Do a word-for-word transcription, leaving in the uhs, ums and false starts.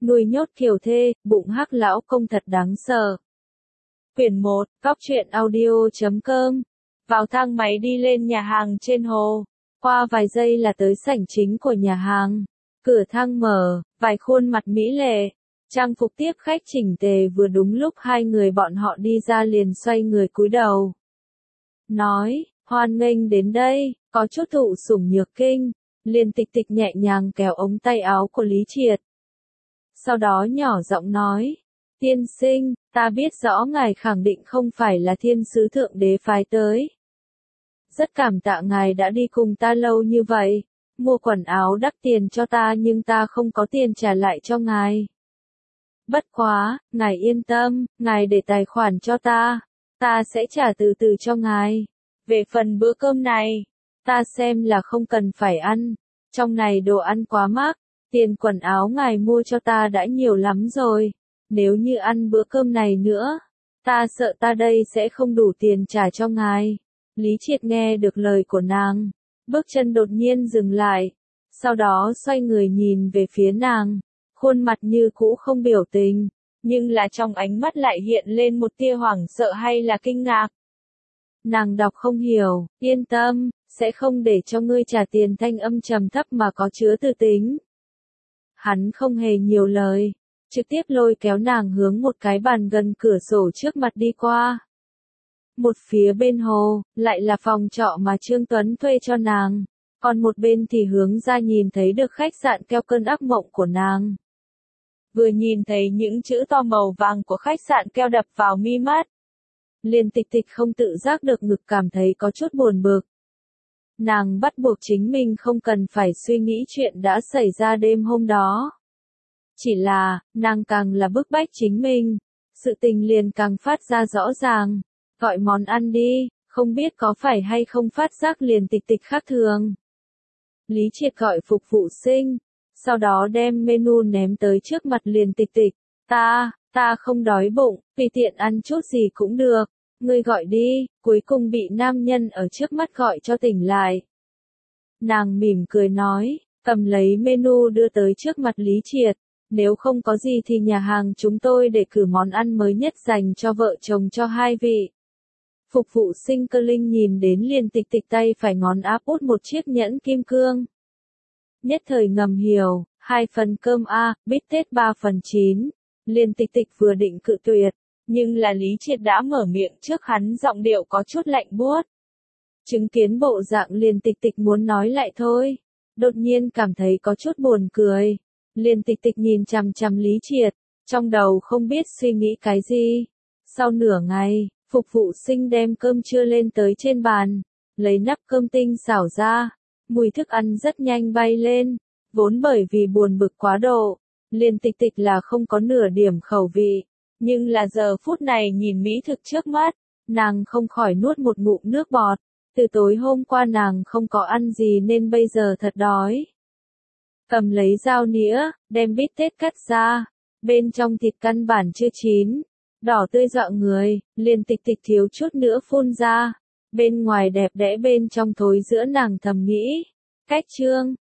Nuôi nhốt kiều thê, bụng hắc lão công thật đáng sợ. Quyển một, góc truyện audio chấm com. Vào thang máy đi lên nhà hàng trên hồ. Qua vài giây là tới sảnh chính của nhà hàng. Cửa thang mở, vài khuôn mặt mỹ lệ. Trang phục tiếp khách chỉnh tề vừa đúng lúc hai người bọn họ đi ra liền xoay người cúi đầu. Nói, hoan nghênh đến đây, có chút thụ sủng nhược kinh. Liền Tịch Tịch nhẹ nhàng kéo ống tay áo của Lý Triệt. Sau đó nhỏ giọng nói, tiên sinh, ta biết rõ ngài khẳng định không phải là thiên sứ thượng đế phái tới. Rất cảm tạ ngài đã đi cùng ta lâu như vậy, mua quần áo đắt tiền cho ta nhưng ta không có tiền trả lại cho ngài. Bất quá, ngài yên tâm, ngài để tài khoản cho ta, ta sẽ trả từ từ cho ngài. Về phần bữa cơm này, ta xem là không cần phải ăn, trong này đồ ăn quá mắc. Tiền quần áo ngài mua cho ta đã nhiều lắm rồi, nếu như ăn bữa cơm này nữa, ta sợ ta đây sẽ không đủ tiền trả cho ngài. Lý Triệt nghe được lời của nàng, bước chân đột nhiên dừng lại, sau đó xoay người nhìn về phía nàng, khuôn mặt như cũ không biểu tình, nhưng là trong ánh mắt lại hiện lên một tia hoảng sợ hay là kinh ngạc. Nàng đọc không hiểu, yên tâm, sẽ không để cho ngươi trả tiền, thanh âm trầm thấp mà có chứa từ tính. Hắn không hề nhiều lời, trực tiếp lôi kéo nàng hướng một cái bàn gần cửa sổ trước mặt đi qua. Một phía bên hồ, lại là phòng trọ mà Trương Tuấn thuê cho nàng, còn một bên thì hướng ra nhìn thấy được khách sạn keo cơn ác mộng của nàng. Vừa nhìn thấy những chữ to màu vàng của khách sạn keo đập vào mi mắt, liền Tịch Tịch không tự giác được ngực cảm thấy có chút buồn bực. Nàng bắt buộc chính mình không cần phải suy nghĩ chuyện đã xảy ra đêm hôm đó. Chỉ là, nàng càng là bức bách chính mình, sự tình liền càng phát ra rõ ràng. Gọi món ăn đi, không biết có phải hay không phát giác liền Tịch Tịch khác thường. Lý Triệt gọi phục vụ sinh, sau đó đem menu ném tới trước mặt liền Tịch Tịch. Ta, ta không đói bụng, tùy tiện ăn chút gì cũng được. Ngươi gọi đi, cuối cùng bị nam nhân ở trước mắt gọi cho tỉnh lại. Nàng mỉm cười nói, cầm lấy menu đưa tới trước mặt Lý Triệt, nếu không có gì thì nhà hàng chúng tôi để cử món ăn mới nhất dành cho vợ chồng cho hai vị. Phục vụ sinh cơ linh nhìn đến liền Tịch Tịch tay phải ngón áp út một chiếc nhẫn kim cương. Nhất thời ngầm hiểu, hai phần cơm A, bít tết ba phần chín, liền Tịch Tịch vừa định cự tuyệt. Nhưng là Lý Triệt đã mở miệng trước hắn, giọng điệu có chút lạnh buốt. Chứng kiến bộ dạng liền Tịch Tịch muốn nói lại thôi, đột nhiên cảm thấy có chút buồn cười. Liền Tịch Tịch nhìn chằm chằm Lý Triệt, trong đầu không biết suy nghĩ cái gì. Sau nửa ngày, phục vụ sinh đem cơm trưa lên tới trên bàn, lấy nắp cơm tinh xảo ra, mùi thức ăn rất nhanh bay lên, vốn bởi vì buồn bực quá độ, liền Tịch Tịch là không có nửa điểm khẩu vị. Nhưng là giờ phút này nhìn mỹ thực trước mắt, nàng không khỏi nuốt một ngụm nước bọt. Từ tối hôm qua nàng không có ăn gì nên bây giờ thật đói. Cầm lấy dao nĩa, đem bít tết cắt ra. Bên trong thịt căn bản chưa chín, đỏ tươi dọa người, liền Tịch Tịch thiếu chút nữa phun ra. Bên ngoài đẹp đẽ bên trong thối giữa, nàng thầm nghĩ. Cách chương,